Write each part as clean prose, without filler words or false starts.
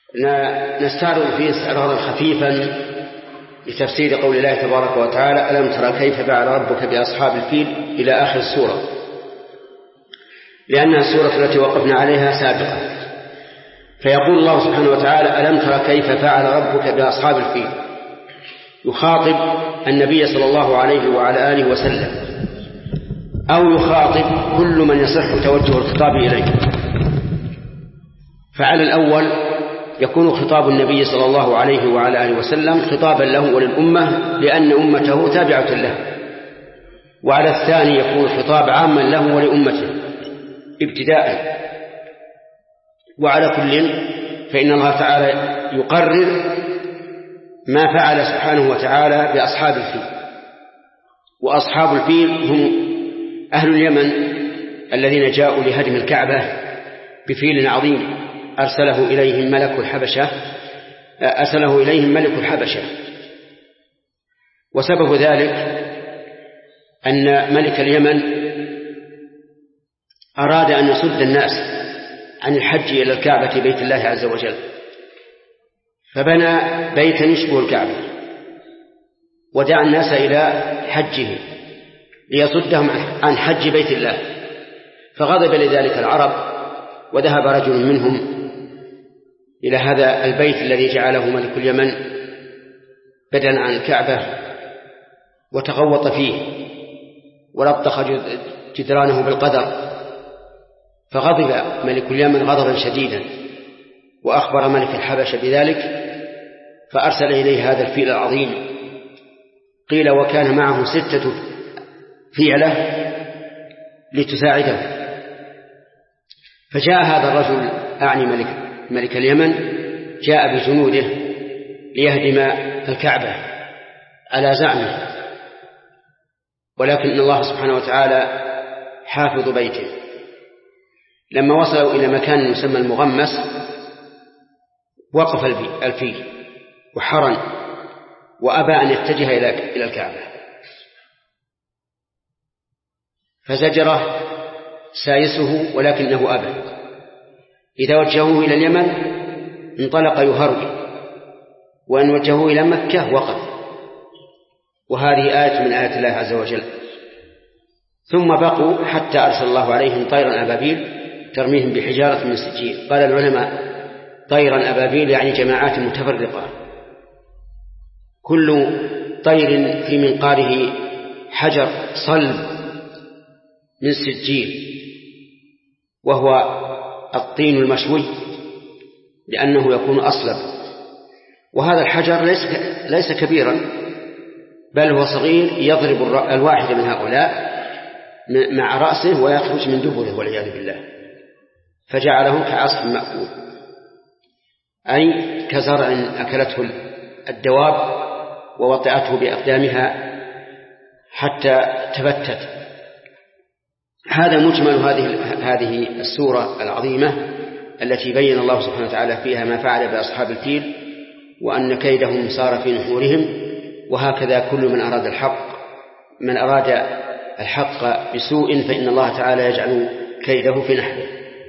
نستعرض فيه استعراضا خفيفا لتفسير قول الله تبارك وتعالى: ألم ترى كيف فعل ربك بأصحاب الفيل إلى آخر السورة، لأنها السورة التي وقفنا عليها سابقا. فيقول الله سبحانه وتعالى: ألم ترى كيف فعل ربك بأصحاب الفيل، يخاطب النبي صلى الله عليه وعلى آله وسلم، أو يخاطب كل من يصح توجه الخطاب إليه. فعلى الأول يكون خطاب النبي صلى الله عليه وعلى آله وسلم خطابا له وللأمة لأن أمته تابعة له، وعلى الثاني يكون خطاب عاما له ولأمته ابتداء. وعلى كل فإن الله تعالى يقرر ما فعل سبحانه وتعالى بأصحاب الفيل. وأصحاب الفيل هم أهل اليمن الذين جاءوا لهدم الكعبة بفيل عظيم أرسله إليهم ملك الحبشة. وسبب ذلك أن ملك اليمن أراد أن يصد الناس عن الحج إلى الكعبة بيت الله عز وجل، فبنى بيتا يشبه الكعبة ودعا الناس إلى حجه ليصدهم عن حج بيت الله. فغضب لذلك العرب، وذهب رجل منهم إلى هذا البيت الذي جعله ملك اليمن بدلا عن الكعبة وتغوط فيه ولطخ جدرانه بالقدر. فغضب ملك اليمن غضبا شديدا وأخبر ملك الحبشة بذلك، فأرسل إليه هذا الفيل العظيم. قيل وكان معه 6 فيلة لتساعده. فجاء هذا الرجل أعني ملك اليمن، جاء بجنوده ليهدم الكعبة على زعمه، ولكن الله سبحانه وتعالى حافظ بيته. لما وصلوا إلى مكان يسمى المغمس وقف الفيل وحرن وأبى أن يتجه إلى الكعبة، فزجره سايسه ولكنه أبى. إذا وجهوه إلى اليمن انطلق يهرول، وأن وجهوه إلى مكة وقف. وهذه آية من آيات الله عز وجل. ثم بقوا حتى أرسل الله عليهم طيرا أبابيل ترميهم بحجارة من سجيل. قال العلماء: طيرا أبابيل يعني جماعات متفرقة، كل طير في منقاره حجر صلب من سجيل، وهو الطين المشوي لأنه يكون أصلب. وهذا الحجر ليس كبيرا، بل هو صغير، يضرب الواحد من هؤلاء مع رأسه ويخرج من دبره والعياذ بالله، فجعلهم كعصف مأكول، أي كزرع أكلته الدواب ووطئته بأقدامها حتى تبتت. هذا مجمل هذه السورة العظيمة التي بين الله سبحانه وتعالى فيها ما فعل بأصحاب الفيل، وأن كيدهم صار في نحورهم. وهكذا كل من أراد الحق بسوء فإن الله تعالى يجعل كيده في نحره.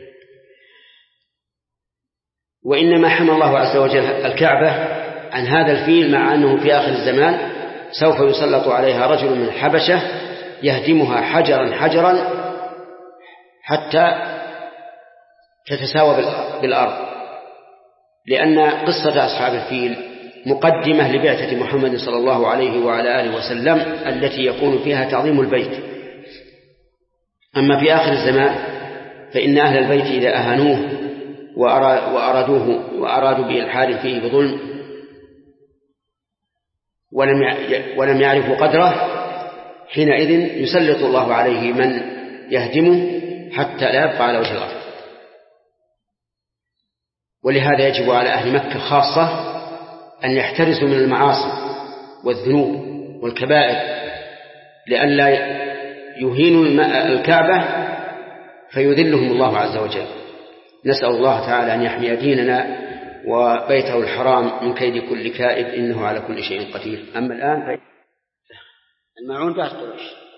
وإنما حمى الله عز وجل الكعبة عن هذا الفيل، مع أنه في آخر الزمان سوف يسلط عليها رجل من الحبشة يهدمها حجرا حجرا حتى تتساوى بالأرض. لأن قصة أصحاب الفيل مقدمة لبعثة محمد صلى الله عليه وعلى آله وسلم التي يكون فيها تعظيم البيت. أما في آخر الزمان فإن أهل البيت إذا أهانوه وأرادوا بإلحاد فيه بظلم ولم يعرفوا قدره، حينئذ يسلط الله عليه من يهدمه حتى لا يبقى على وجه الأرض. ولهذا يجب على أهل مكة خاصة أن يحترسوا من المعاصي والذنوب والكبائر لئلا يهينوا الكعبة فيذلهم الله عز وجل. نسأل الله تعالى أن يحمي ديننا وبيته الحرام من كيد كل كائد، إنه على كل شيء قدير. أما الآن الماعون بعد قريش.